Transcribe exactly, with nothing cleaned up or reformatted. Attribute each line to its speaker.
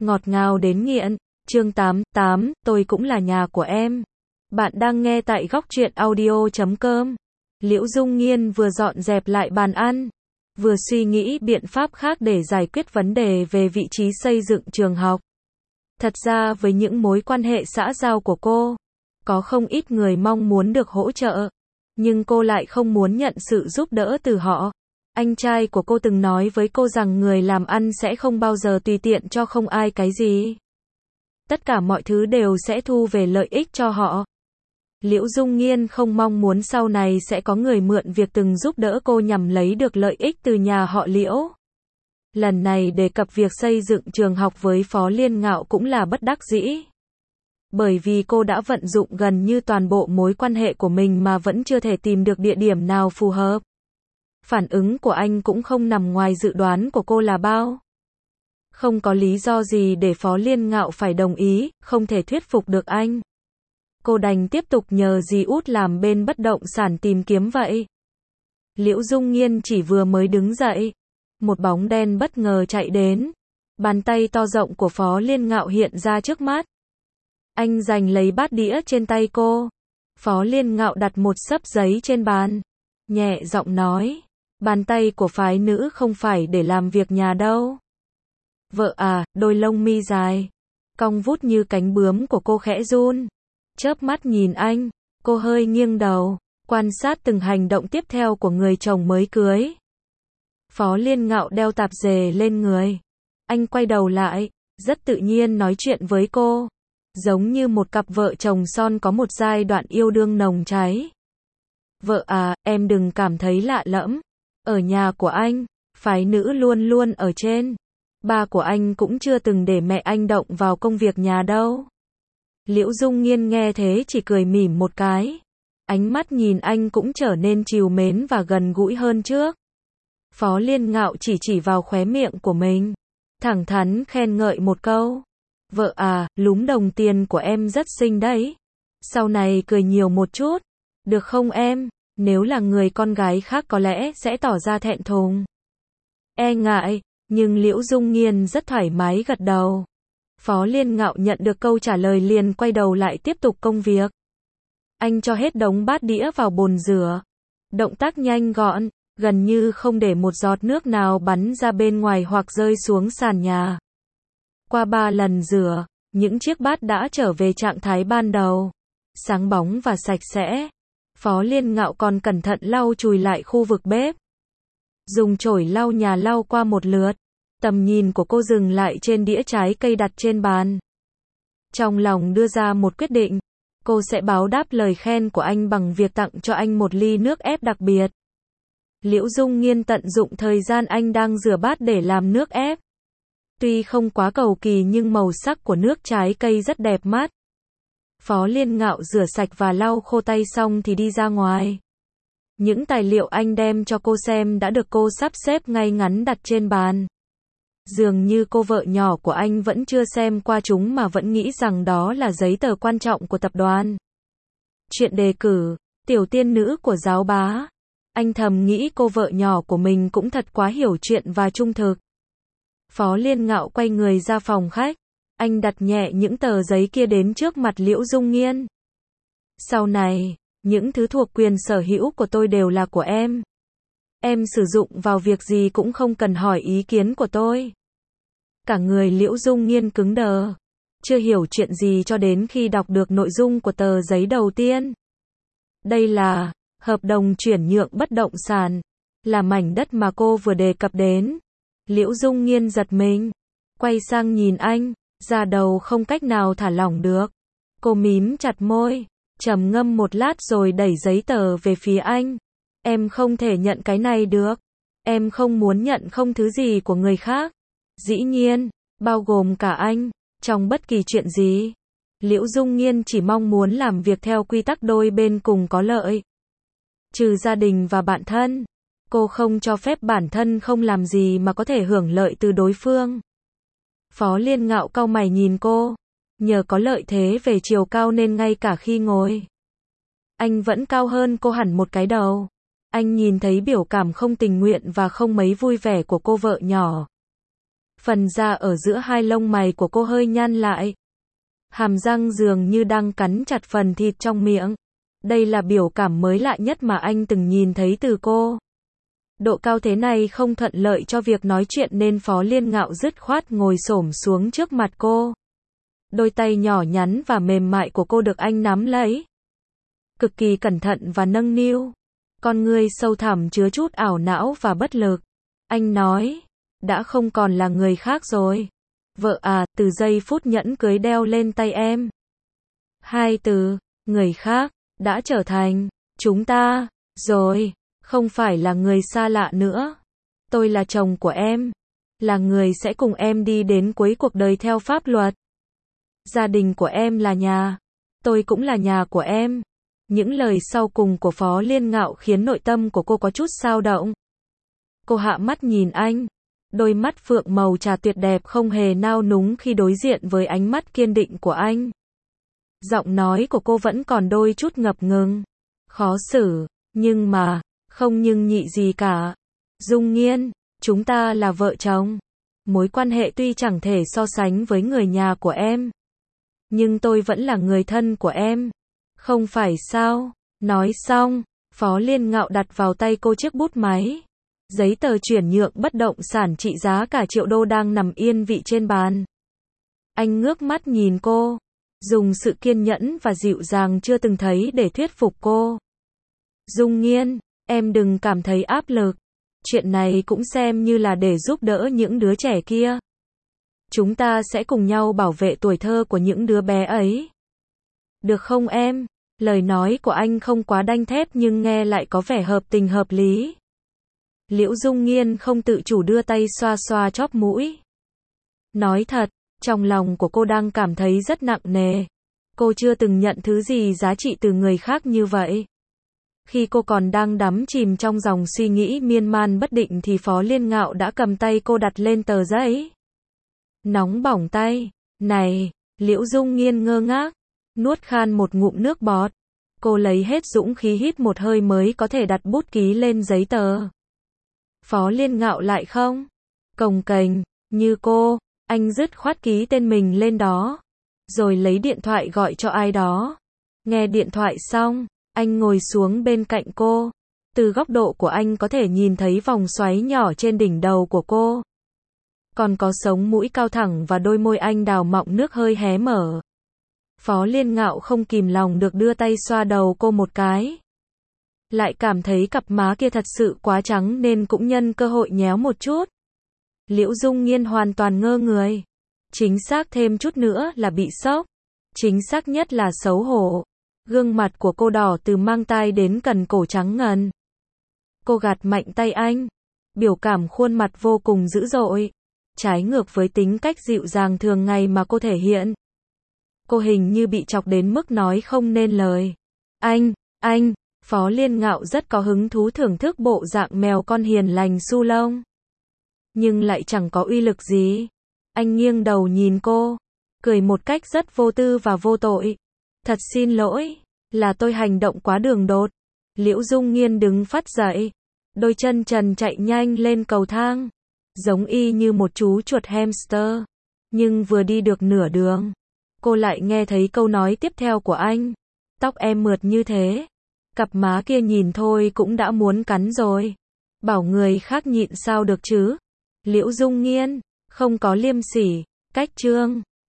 Speaker 1: Ngọt ngào đến nghiện. Chương tám, tám, tôi cũng là nhà của em. Bạn đang nghe tại góc truyện audio chấm com. Liễu Dung Nghiên vừa dọn dẹp lại bàn ăn, vừa suy nghĩ biện pháp khác để giải quyết vấn đề về vị trí xây dựng trường học. Thật ra với những mối quan hệ xã giao của cô, có không ít người mong muốn được hỗ trợ, nhưng cô lại không muốn nhận sự giúp đỡ từ họ. Anh trai của cô từng nói với cô rằng người làm ăn sẽ không bao giờ tùy tiện cho không ai cái gì. Tất cả mọi thứ đều sẽ thu về lợi ích cho họ. Liễu Dung Nghiên không mong muốn sau này sẽ có người mượn việc từng giúp đỡ cô nhằm lấy được lợi ích từ nhà họ Liễu. Lần này đề cập việc xây dựng trường học với Phó Liên Ngạo cũng là bất đắc dĩ. Bởi vì cô đã vận dụng gần như toàn bộ mối quan hệ của mình mà vẫn chưa thể tìm được địa điểm nào phù hợp. Phản ứng của anh cũng không nằm ngoài dự đoán của cô là bao. Không có lý do gì để Phó Liên Ngạo phải đồng ý, không thể thuyết phục được anh. Cô đành tiếp tục nhờ dì út làm bên bất động sản tìm kiếm vậy. Liễu Dung Nghiên chỉ vừa mới đứng dậy, một bóng đen bất ngờ chạy đến. Bàn tay to rộng của Phó Liên Ngạo hiện ra trước mắt. Anh giành lấy bát đĩa trên tay cô. Phó Liên Ngạo đặt một xấp giấy trên bàn, nhẹ giọng nói, bàn tay của phái nữ không phải để làm việc nhà đâu. Vợ à, đôi lông mi dài, cong vút như cánh bướm của cô khẽ run. Chớp mắt nhìn anh, cô hơi nghiêng đầu, quan sát từng hành động tiếp theo của người chồng mới cưới. Phó Liên Ngạo đeo tạp dề lên người. Anh quay đầu lại, rất tự nhiên nói chuyện với cô. Giống như một cặp vợ chồng son có một giai đoạn yêu đương nồng cháy. Vợ à, em đừng cảm thấy lạ lẫm. Ở nhà của anh, phái nữ luôn luôn ở trên. Ba của anh cũng chưa từng để mẹ anh động vào công việc nhà đâu. Liễu Dung Nghiên nghe thế chỉ cười mỉm một cái. Ánh mắt nhìn anh cũng trở nên trìu mến và gần gũi hơn trước. Phó Liên Ngạo chỉ chỉ vào khóe miệng của mình, thẳng thắn khen ngợi một câu. Vợ à, lúm đồng tiền của em rất xinh đấy. Sau này cười nhiều một chút, được không em? Nếu là người con gái khác có lẽ sẽ tỏ ra thẹn thùng, e ngại, nhưng Liễu Dung Nghiên rất thoải mái gật đầu. Phó Liên Ngạo nhận được câu trả lời liền quay đầu lại tiếp tục công việc. Anh cho hết đống bát đĩa vào bồn rửa. Động tác nhanh gọn, gần như không để một giọt nước nào bắn ra bên ngoài hoặc rơi xuống sàn nhà. Qua ba lần rửa, những chiếc bát đã trở về trạng thái ban đầu, sáng bóng và sạch sẽ. Phó Liên Ngạo còn cẩn thận lau chùi lại khu vực bếp. Dùng chổi lau nhà lau qua một lượt, tầm nhìn của cô dừng lại trên đĩa trái cây đặt trên bàn. Trong lòng đưa ra một quyết định, cô sẽ báo đáp lời khen của anh bằng việc tặng cho anh một ly nước ép đặc biệt. Liễu Dung Nghiên tận dụng thời gian anh đang rửa bát để làm nước ép. Tuy không quá cầu kỳ nhưng màu sắc của nước trái cây rất đẹp mắt. Phó Liên Ngạo rửa sạch và lau khô tay xong thì đi ra ngoài. Những tài liệu anh đem cho cô xem đã được cô sắp xếp ngay ngắn đặt trên bàn. Dường như cô vợ nhỏ của anh vẫn chưa xem qua chúng mà vẫn nghĩ rằng đó là giấy tờ quan trọng của tập đoàn. Chuyện đề cử, tiểu tiên nữ của giáo bá. Anh thầm nghĩ cô vợ nhỏ của mình cũng thật quá hiểu chuyện và trung thực. Phó Liên Ngạo quay người ra phòng khách. Anh đặt nhẹ những tờ giấy kia đến trước mặt Liễu Dung Nghiên. Sau này, những thứ thuộc quyền sở hữu của tôi đều là của em. Em sử dụng vào việc gì cũng không cần hỏi ý kiến của tôi. Cả người Liễu Dung Nghiên cứng đờ. Chưa hiểu chuyện gì cho đến khi đọc được nội dung của tờ giấy đầu tiên. Đây là hợp đồng chuyển nhượng bất động sản, là mảnh đất mà cô vừa đề cập đến. Liễu Dung Nghiên giật mình, quay sang nhìn anh, da đầu không cách nào thả lỏng được. Cô mím chặt môi, trầm ngâm một lát rồi đẩy giấy tờ về phía anh. Em không thể nhận cái này được. Em không muốn nhận không thứ gì của người khác. Dĩ nhiên, bao gồm cả anh, trong bất kỳ chuyện gì. Liễu Dung Nghiên chỉ mong muốn làm việc theo quy tắc đôi bên cùng có lợi. Trừ gia đình và bạn thân, cô không cho phép bản thân không làm gì mà có thể hưởng lợi từ đối phương. Phó Liên Ngạo cau mày nhìn cô. Nhờ có lợi thế về chiều cao nên ngay cả khi ngồi, anh vẫn cao hơn cô hẳn một cái đầu. Anh nhìn thấy biểu cảm không tình nguyện và không mấy vui vẻ của cô vợ nhỏ. Phần da ở giữa hai lông mày của cô hơi nhăn lại. Hàm răng dường như đang cắn chặt phần thịt trong miệng. Đây là biểu cảm mới lạ nhất mà anh từng nhìn thấy từ cô. Độ cao thế này không thuận lợi cho việc nói chuyện nên Phó Liên Ngạo dứt khoát ngồi xổm xuống trước mặt cô. Đôi tay nhỏ nhắn và mềm mại của cô được anh nắm lấy. Cực kỳ cẩn thận và nâng niu. Con ngươi sâu thẳm chứa chút ảo não và bất lực. Anh nói, đã không còn là người khác rồi. Vợ à, từ giây phút nhẫn cưới đeo lên tay em. Hai từ, người khác, đã trở thành, chúng ta, rồi, không phải là người xa lạ nữa. Tôi là chồng của em. Là người sẽ cùng em đi đến cuối cuộc đời theo pháp luật. Gia đình của em là nhà. Tôi cũng là nhà của em. Những lời sau cùng của Phó Liên Ngạo khiến nội tâm của cô có chút xao động. Cô hạ mắt nhìn anh. Đôi mắt phượng màu trà tuyệt đẹp không hề nao núng khi đối diện với ánh mắt kiên định của anh. Giọng nói của cô vẫn còn đôi chút ngập ngừng. Khó xử, nhưng mà, không nhưng nhị gì cả. Dung Nghiên, chúng ta là vợ chồng. Mối quan hệ tuy chẳng thể so sánh với người nhà của em. Nhưng tôi vẫn là người thân của em. Không phải sao? Nói xong, Phó Liên Ngạo đặt vào tay cô chiếc bút máy. Giấy tờ chuyển nhượng bất động sản trị giá cả triệu đô đang nằm yên vị trên bàn. Anh ngước mắt nhìn cô, dùng sự kiên nhẫn và dịu dàng chưa từng thấy để thuyết phục cô. Dung Nghiên, em đừng cảm thấy áp lực. Chuyện này cũng xem như là để giúp đỡ những đứa trẻ kia. Chúng ta sẽ cùng nhau bảo vệ tuổi thơ của những đứa bé ấy. Được không em? Lời nói của anh không quá đanh thép nhưng nghe lại có vẻ hợp tình hợp lý. Liễu Dung Nghiên không tự chủ đưa tay xoa xoa chóp mũi. Nói thật, trong lòng của cô đang cảm thấy rất nặng nề. Cô chưa từng nhận thứ gì giá trị từ người khác như vậy. Khi cô còn đang đắm chìm trong dòng suy nghĩ miên man bất định thì Phó Liên Ngạo đã cầm tay cô đặt lên tờ giấy. Nóng bỏng tay. Này, Liễu Dung Nghiên ngơ ngác, nuốt khan một ngụm nước bọt. Cô lấy hết dũng khí hít một hơi mới có thể đặt bút ký lên giấy tờ. Phó Liên Ngạo lại không cồng kềnh như cô, anh dứt khoát ký tên mình lên đó, rồi lấy điện thoại gọi cho ai đó. Nghe điện thoại xong, anh ngồi xuống bên cạnh cô. Từ góc độ của anh có thể nhìn thấy vòng xoáy nhỏ trên đỉnh đầu của cô. Còn có sống mũi cao thẳng và đôi môi anh đào mọng nước hơi hé mở. Phó Liên Ngạo không kìm lòng được đưa tay xoa đầu cô một cái. Lại cảm thấy cặp má kia thật sự quá trắng nên cũng nhân cơ hội nhéo một chút. Liễu Dung Nghiên hoàn toàn ngơ người. Chính xác thêm chút nữa là bị sốc. Chính xác nhất là xấu hổ. Gương mặt của cô đỏ từ mang tai đến cần cổ trắng ngần. Cô gạt mạnh tay anh. Biểu cảm khuôn mặt vô cùng dữ dội. Trái ngược với tính cách dịu dàng thường ngày mà cô thể hiện. Cô hình như bị chọc đến mức nói không nên lời. Anh, anh, Phó Liên Ngạo rất có hứng thú thưởng thức bộ dạng mèo con hiền lành su lông. Nhưng lại chẳng có uy lực gì. Anh nghiêng đầu nhìn cô, cười một cách rất vô tư và vô tội. Thật xin lỗi, là tôi hành động quá đường đột. Liễu Dung Nghiên đứng phắt dậy, đôi chân trần chạy nhanh lên cầu thang, giống y như một chú chuột hamster. Nhưng vừa đi được nửa đường, cô lại nghe thấy câu nói tiếp theo của anh. Tóc em mượt như thế, cặp má kia nhìn thôi cũng đã muốn cắn rồi. Bảo người khác nhịn sao được chứ. Liễu Dung Nghiên, không có liêm sỉ, cách trương.